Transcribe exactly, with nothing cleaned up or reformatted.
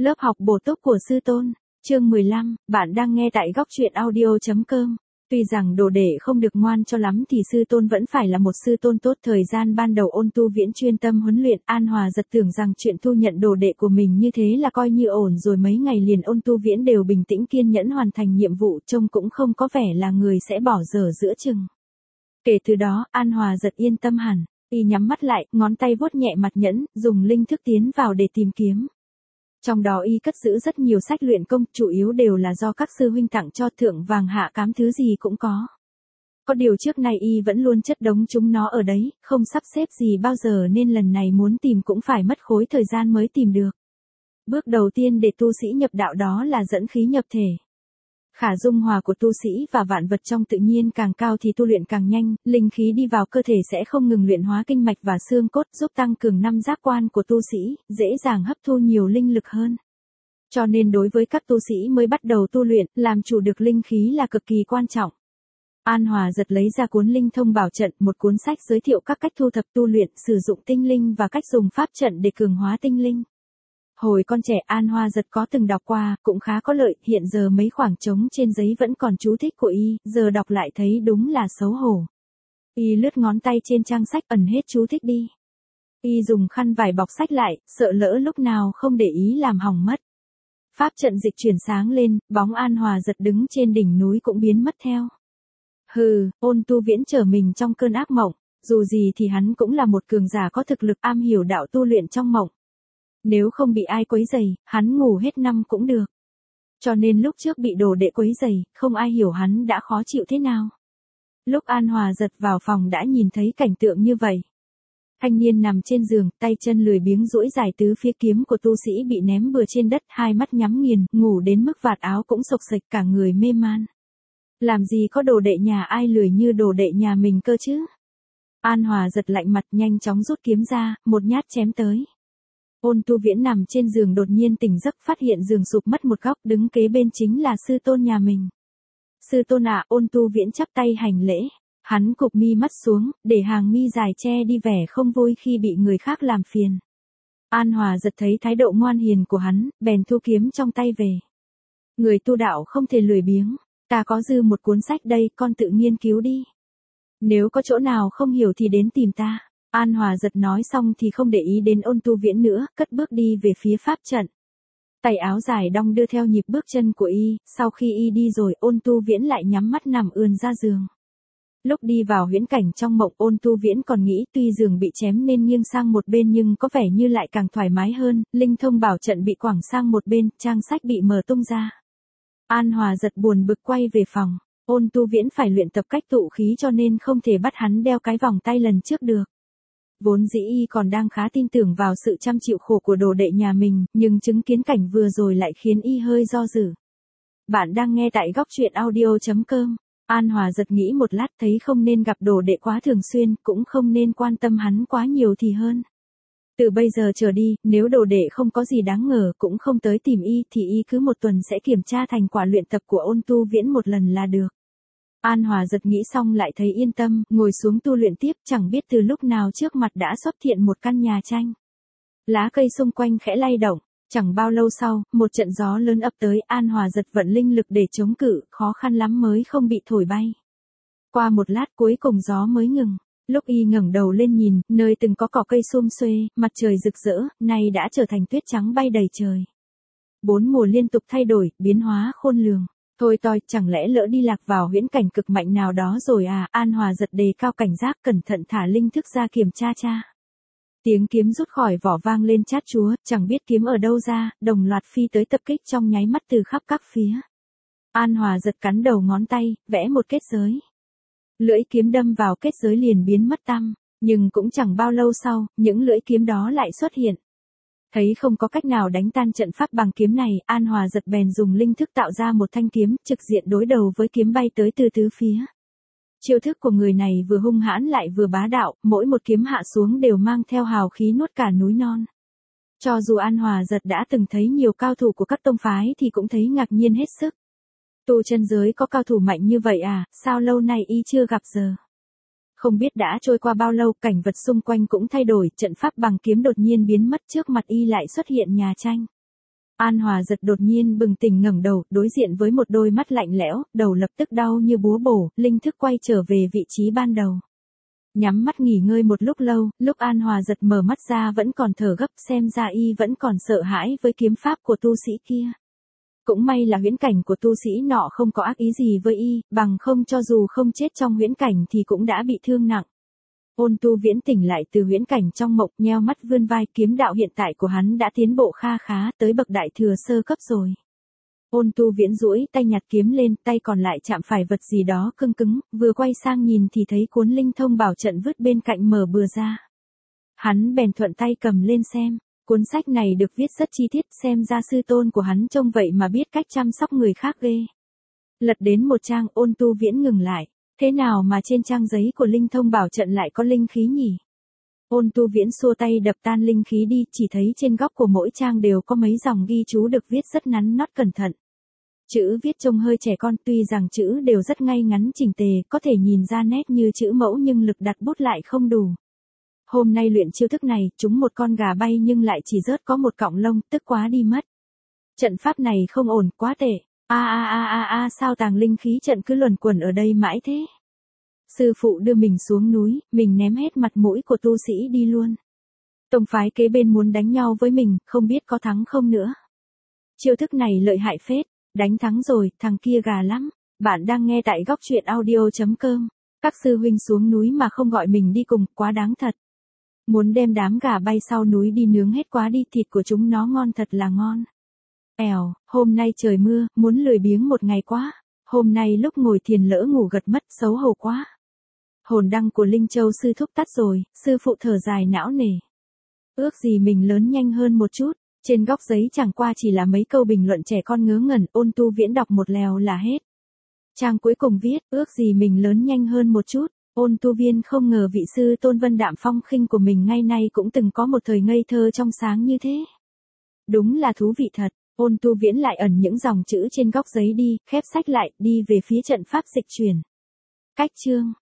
Lớp học bổ túc của sư tôn, chương mười lăm, bạn đang nghe tại góc truyện audio chấm com. Tuy rằng đồ đệ không được ngoan cho lắm thì sư tôn vẫn phải là một sư tôn tốt. Thời gian ban đầu Ôn Tu Viễn chuyên tâm huấn luyện, An Hòa giật tưởng rằng chuyện thu nhận đồ đệ của mình như thế là coi như ổn rồi, mấy ngày liền Ôn Tu Viễn đều bình tĩnh kiên nhẫn hoàn thành nhiệm vụ, trông cũng không có vẻ là người sẽ bỏ dở giữa chừng. Kể từ đó, An Hòa giật yên tâm hẳn, y nhắm mắt lại, ngón tay vuốt nhẹ mặt nhẫn, dùng linh thức tiến vào để tìm kiếm. Trong đó y cất giữ rất nhiều sách luyện công, chủ yếu đều là do các sư huynh tặng cho, thượng vàng hạ cám thứ gì cũng có. Có điều trước nay y vẫn luôn chất đống chúng nó ở đấy, không sắp xếp gì bao giờ nên lần này muốn tìm cũng phải mất khối thời gian mới tìm được. Bước đầu tiên để tu sĩ nhập đạo đó là dẫn khí nhập thể. Khả dung hòa của tu sĩ và vạn vật trong tự nhiên càng cao thì tu luyện càng nhanh, linh khí đi vào cơ thể sẽ không ngừng luyện hóa kinh mạch và xương cốt, giúp tăng cường năm giác quan của tu sĩ, dễ dàng hấp thu nhiều linh lực hơn. Cho nên đối với các tu sĩ mới bắt đầu tu luyện, làm chủ được linh khí là cực kỳ quan trọng. An Hòa giật lấy ra cuốn Linh Thông Bảo Trận, một cuốn sách giới thiệu các cách thu thập tu luyện, sử dụng tinh linh và cách dùng pháp trận để cường hóa tinh linh. Hồi con trẻ An Hoa giật có từng đọc qua, cũng khá có lợi, hiện giờ mấy khoảng trống trên giấy vẫn còn chú thích của y, giờ đọc lại thấy đúng là xấu hổ. Y lướt ngón tay trên trang sách ẩn hết chú thích đi. Y dùng khăn vải bọc sách lại, sợ lỡ lúc nào không để ý làm hỏng mất. Pháp trận dịch chuyển sáng lên, bóng An Hòa giật đứng trên đỉnh núi cũng biến mất theo. Hừ, Ôn Tu Viễn trở mình trong cơn ác mộng, dù gì thì hắn cũng là một cường giả có thực lực am hiểu đạo tu luyện trong mộng. Nếu không bị ai quấy rầy, hắn ngủ hết năm cũng được. Cho nên lúc trước bị đồ đệ quấy rầy, không ai hiểu hắn đã khó chịu thế nào. Lúc An Hòa giật vào phòng đã nhìn thấy cảnh tượng như vậy. Thanh niên nằm trên giường, tay chân lười biếng duỗi dài tứ phía, kiếm của tu sĩ bị ném bừa trên đất, hai mắt nhắm nghiền, ngủ đến mức vạt áo cũng xộc xệch, cả người mê man. Làm gì có đồ đệ nhà ai lười như đồ đệ nhà mình cơ chứ? An Hòa giật lạnh mặt, nhanh chóng rút kiếm ra, một nhát chém tới. Ôn Tu Viễn nằm trên giường đột nhiên tỉnh giấc, phát hiện giường sụp mất một góc, đứng kế bên chính là sư tôn nhà mình. Sư tôn ạ, Ôn Tu Viễn chắp tay hành lễ. Hắn cụp mi mắt xuống, để hàng mi dài che đi vẻ không vui khi bị người khác làm phiền. An Hòa giật thấy thái độ ngoan hiền của hắn, bèn thu kiếm trong tay về. Người tu đạo không thể lười biếng, ta có dư một cuốn sách đây, con tự nghiên cứu đi. Nếu có chỗ nào không hiểu thì đến tìm ta. An Hòa giật nói xong thì không để ý đến Ôn Tu Viễn nữa, cất bước đi về phía pháp trận. Tay áo dài đong đưa theo nhịp bước chân của y, sau khi y đi rồi Ôn Tu Viễn lại nhắm mắt nằm ườn ra giường. Lúc đi vào huyễn cảnh trong mộng, Ôn Tu Viễn còn nghĩ tuy giường bị chém nên nghiêng sang một bên nhưng có vẻ như lại càng thoải mái hơn, Linh Thông Bảo Trận bị quẳng sang một bên, trang sách bị mở tung ra. An Hòa giật buồn bực quay về phòng, Ôn Tu Viễn phải luyện tập cách tụ khí cho nên không thể bắt hắn đeo cái vòng tay lần trước được. Vốn dĩ y còn đang khá tin tưởng vào sự chăm chịu khổ của đồ đệ nhà mình, nhưng chứng kiến cảnh vừa rồi lại khiến y hơi do dự. Bạn đang nghe tại góc truyện audio chấm com. An Hòa giật nghĩ một lát thấy không nên gặp đồ đệ quá thường xuyên, cũng không nên quan tâm hắn quá nhiều thì hơn. Từ bây giờ trở đi, nếu đồ đệ không có gì đáng ngờ cũng không tới tìm y thì y cứ một tuần sẽ kiểm tra thành quả luyện tập của Ôn Tu Viễn một lần là được. An Hòa giật nghĩ xong lại thấy yên tâm, ngồi xuống tu luyện tiếp, chẳng biết từ lúc nào trước mặt đã xuất hiện một căn nhà tranh. Lá cây xung quanh khẽ lay động, chẳng bao lâu sau, một trận gió lớn ập tới, An Hòa giật vận linh lực để chống cự, khó khăn lắm mới không bị thổi bay. Qua một lát cuối cùng gió mới ngừng, lúc y ngẩng đầu lên nhìn, nơi từng có cỏ cây sum xuê, mặt trời rực rỡ, nay đã trở thành tuyết trắng bay đầy trời. Bốn mùa liên tục thay đổi, biến hóa khôn lường. Thôi toi, chẳng lẽ lỡ đi lạc vào huyễn cảnh cực mạnh nào đó rồi à? An Hòa giật đề cao cảnh giác, cẩn thận thả linh thức ra kiểm tra cha. Tiếng kiếm rút khỏi vỏ vang lên chát chúa, chẳng biết kiếm ở đâu ra, đồng loạt phi tới tập kích trong nháy mắt từ khắp các phía. An Hòa giật cắn đầu ngón tay, vẽ một kết giới. Lưỡi kiếm đâm vào kết giới liền biến mất tăm, nhưng cũng chẳng bao lâu sau, những lưỡi kiếm đó lại xuất hiện. Thấy không có cách nào đánh tan trận pháp bằng kiếm này, An Hòa giật bèn dùng linh thức tạo ra một thanh kiếm, trực diện đối đầu với kiếm bay tới từ tứ phía. Chiêu thức của người này vừa hung hãn lại vừa bá đạo, mỗi một kiếm hạ xuống đều mang theo hào khí nuốt cả núi non. Cho dù An Hòa giật đã từng thấy nhiều cao thủ của các tông phái thì cũng thấy ngạc nhiên hết sức. Tu chân giới có cao thủ mạnh như vậy à, sao lâu nay y chưa gặp giờ? Không biết đã trôi qua bao lâu, cảnh vật xung quanh cũng thay đổi, trận pháp bằng kiếm đột nhiên biến mất, trước mặt y lại xuất hiện nhà tranh. An Hòa giật đột nhiên bừng tỉnh ngẩng đầu, đối diện với một đôi mắt lạnh lẽo, đầu lập tức đau như búa bổ, linh thức quay trở về vị trí ban đầu. Nhắm mắt nghỉ ngơi một lúc lâu, lúc An Hòa giật mở mắt ra vẫn còn thở gấp, xem ra y vẫn còn sợ hãi với kiếm pháp của tu sĩ kia. Cũng may là huyễn cảnh của tu sĩ nọ không có ác ý gì với y, bằng không cho dù không chết trong huyễn cảnh thì cũng đã bị thương nặng. Ôn Tu Viễn tỉnh lại từ huyễn cảnh trong mộng, nheo mắt vươn vai, kiếm đạo hiện tại của hắn đã tiến bộ kha khá, tới bậc đại thừa sơ cấp rồi. Ôn Tu Viễn duỗi tay nhặt kiếm lên, tay còn lại chạm phải vật gì đó cứng cứng, vừa quay sang nhìn thì thấy cuốn linh thông bảo trận vứt bên cạnh mở bừa ra. Hắn bèn thuận tay cầm lên xem, cuốn sách này được viết rất chi tiết, xem ra sư tôn của hắn trông vậy mà biết cách chăm sóc người khác ghê. Lật đến một trang, Ôn Tu Viễn ngừng lại, thế nào mà trên trang giấy của linh thông bảo trận lại có linh khí nhỉ? Ôn Tu Viễn xua tay đập tan linh khí đi, chỉ thấy trên góc của mỗi trang đều có mấy dòng ghi chú được viết rất nắn nót cẩn thận. Chữ viết trông hơi trẻ con, tuy rằng chữ đều rất ngay ngắn chỉnh tề, có thể nhìn ra nét như chữ mẫu nhưng lực đặt bút lại không đủ. Hôm nay luyện chiêu thức này, chúng một con gà bay nhưng lại chỉ rớt có một cọng lông, tức quá đi mất. Trận pháp này không ổn, quá tệ. A a a a a sao tàng linh khí trận cứ luẩn quẩn ở đây mãi thế? Sư phụ đưa mình xuống núi, mình ném hết mặt mũi của tu sĩ đi luôn. Tông phái kế bên muốn đánh nhau với mình, không biết có thắng không nữa. Chiêu thức này lợi hại phết, đánh thắng rồi, thằng kia gà lắm. Bạn đang nghe tại góc truyện audio chấm com. Các sư huynh xuống núi mà không gọi mình đi cùng, quá đáng thật. Muốn đem đám gà bay sau núi đi nướng hết quá đi, thịt của chúng nó ngon thật là ngon. Èo, hôm nay trời mưa, muốn lười biếng một ngày quá. Hôm nay lúc ngồi thiền lỡ ngủ gật mất, xấu hổ quá. Hồn đăng của Linh Châu sư thúc tắt rồi, sư phụ thở dài não nề. Ước gì mình lớn nhanh hơn một chút. Trên góc giấy chẳng qua chỉ là mấy câu bình luận trẻ con ngớ ngẩn, Ôn Tu Viễn đọc một lèo là hết. Trang cuối cùng viết, ước gì mình lớn nhanh hơn một chút. Ôn Tu Viễn không ngờ vị sư tôn Vân Đạm Phong Khinh của mình ngay nay cũng từng có một thời ngây thơ trong sáng như thế. Đúng là thú vị thật. Ôn Tu Viễn lại ẩn những dòng chữ trên góc giấy đi, khép sách lại, đi về phía trận pháp dịch chuyển. Cách chương.